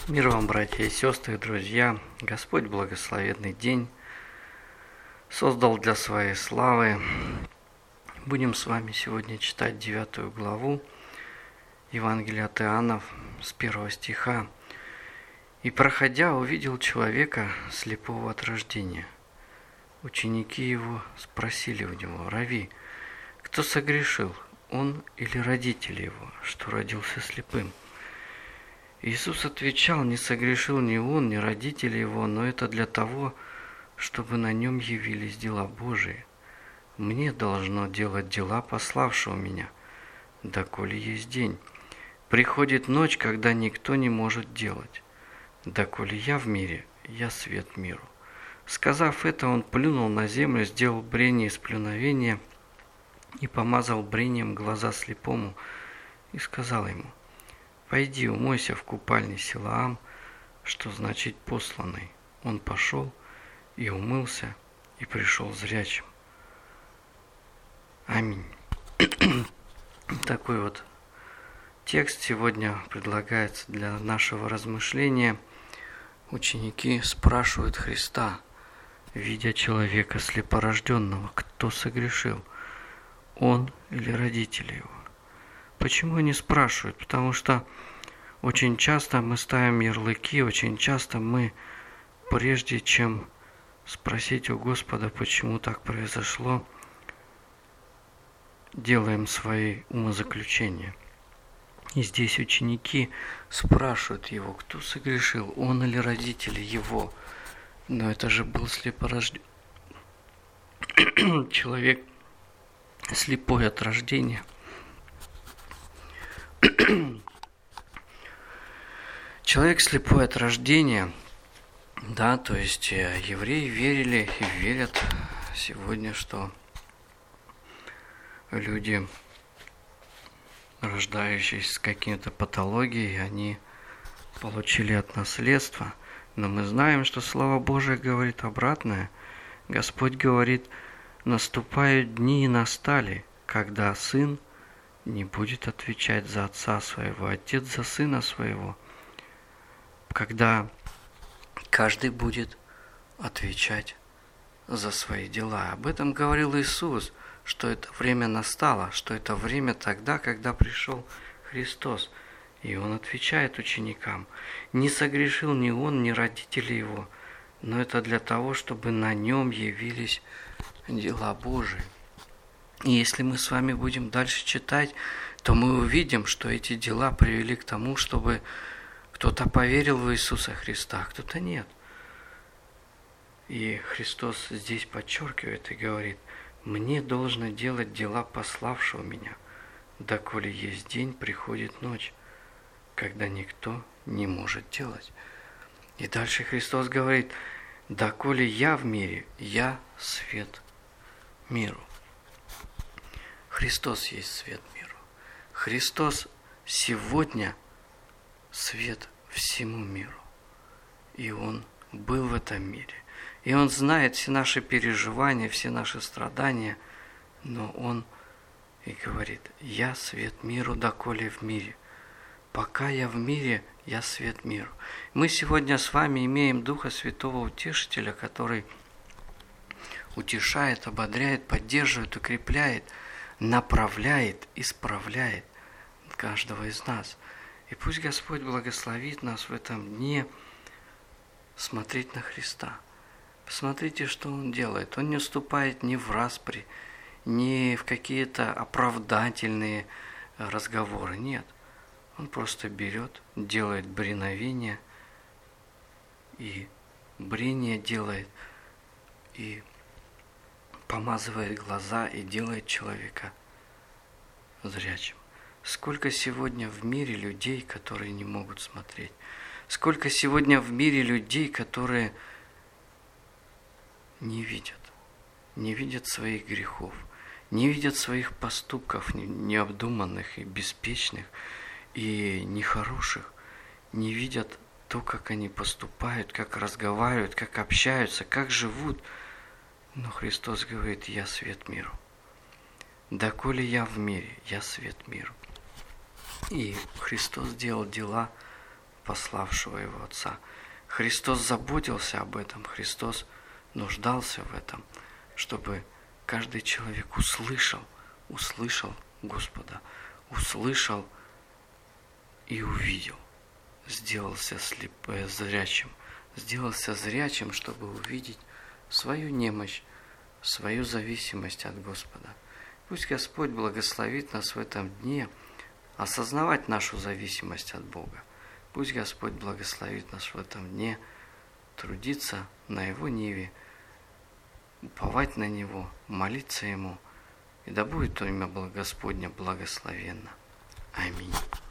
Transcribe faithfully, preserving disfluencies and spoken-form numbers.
Мир вам, братья и сестры, друзья! Господь благословенный день создал для своей славы. Будем с вами сегодня читать девятую главу Евангелия от Иоанна с первого стиха. «И, проходя, увидел человека, слепого от рождения. Ученики его спросили у него: Рави, кто согрешил, он или родители его, что родился слепым?» Иисус отвечал: не согрешил ни он, ни родители его, но это для того, чтобы на нем явились дела Божии. Мне должно делать дела пославшего меня, доколе есть день. Приходит ночь, когда никто не может делать. Доколе я в мире, я свет миру. Сказав это, он плюнул на землю, сделал брение из плюновения и помазал брением глаза слепому и сказал ему: «Пойди, умойся в купальне Силаам», что значит «посланный». Он пошел и умылся, и пришел зрячим. Аминь. Такой вот текст сегодня предлагается для нашего размышления. Ученики спрашивают Христа, видя человека слепорожденного, кто согрешил, он или родители его. Почему они спрашивают? Потому что очень часто мы ставим ярлыки, очень часто мы, прежде чем спросить у Господа, почему так произошло, делаем свои умозаключения. И здесь ученики спрашивают его, кто согрешил, он или родители его. Но это же был слепорожденный человек, слепой от рождения. Человек слепой от рождения, да, то есть евреи верили и верят сегодня, что люди, рождающиеся с какими-то патологией, они получили от наследства. Но мы знаем, что Слово Божие говорит обратное. Господь говорит: наступают дни и настали, когда сын не будет отвечать за отца своего, отец за сына своего, когда каждый будет отвечать за свои дела. Об этом говорил Иисус, что это время настало, что это время тогда, когда пришел Христос. И Он отвечает ученикам: не согрешил ни он, ни родители его, но это для того, чтобы на нем явились дела Божии. И если мы с вами будем дальше читать, то мы увидим, что эти дела привели к тому, чтобы кто-то поверил в Иисуса Христа, а кто-то нет. И Христос здесь подчеркивает и говорит: «Мне должно делать дела пославшего меня, доколе есть день, приходит ночь, когда никто не может делать». И дальше Христос говорит: «Доколе я в мире, я свет миру». Христос есть свет миру. Христос сегодня свет всему миру. И Он был в этом мире. И Он знает все наши переживания, все наши страдания. Но Он и говорит: «Я свет миру, доколе в мире». Пока я в мире, я свет миру. Мы сегодня с вами имеем Духа Святого Утешителя, который утешает, ободряет, поддерживает, укрепляет, направляет, исправляет каждого из нас. И пусть Господь благословит нас в этом дне смотреть на Христа. Посмотрите, что Он делает. Он не уступает ни в распри, ни в какие-то оправдательные разговоры. Нет. Он просто берет, делает бреновение, и брение делает, и помазывает глаза, и делает человека зрячим. Сколько сегодня в мире людей, которые не могут смотреть. Сколько сегодня в мире людей, которые не видят, не видят своих грехов, не видят своих поступков необдуманных и беспечных, и нехороших, не видят то, как они поступают, как разговаривают, как общаются, как живут. Но Христос говорит: «Я свет миру». Доколе я в мире, я свет миру. И Христос делал дела пославшего его Отца. Христос заботился об этом, Христос нуждался в этом, чтобы каждый человек услышал, услышал Господа, услышал и увидел, сделался слеп... зрячим, сделался зрячим, чтобы увидеть свою немощь, свою зависимость от Господа. Пусть Господь благословит нас в этом дне осознавать нашу зависимость от Бога. Пусть Господь благословит нас в этом дне трудиться на Его ниве, уповать на Него, молиться Ему, и да будет то имя Господне благословенно. Аминь.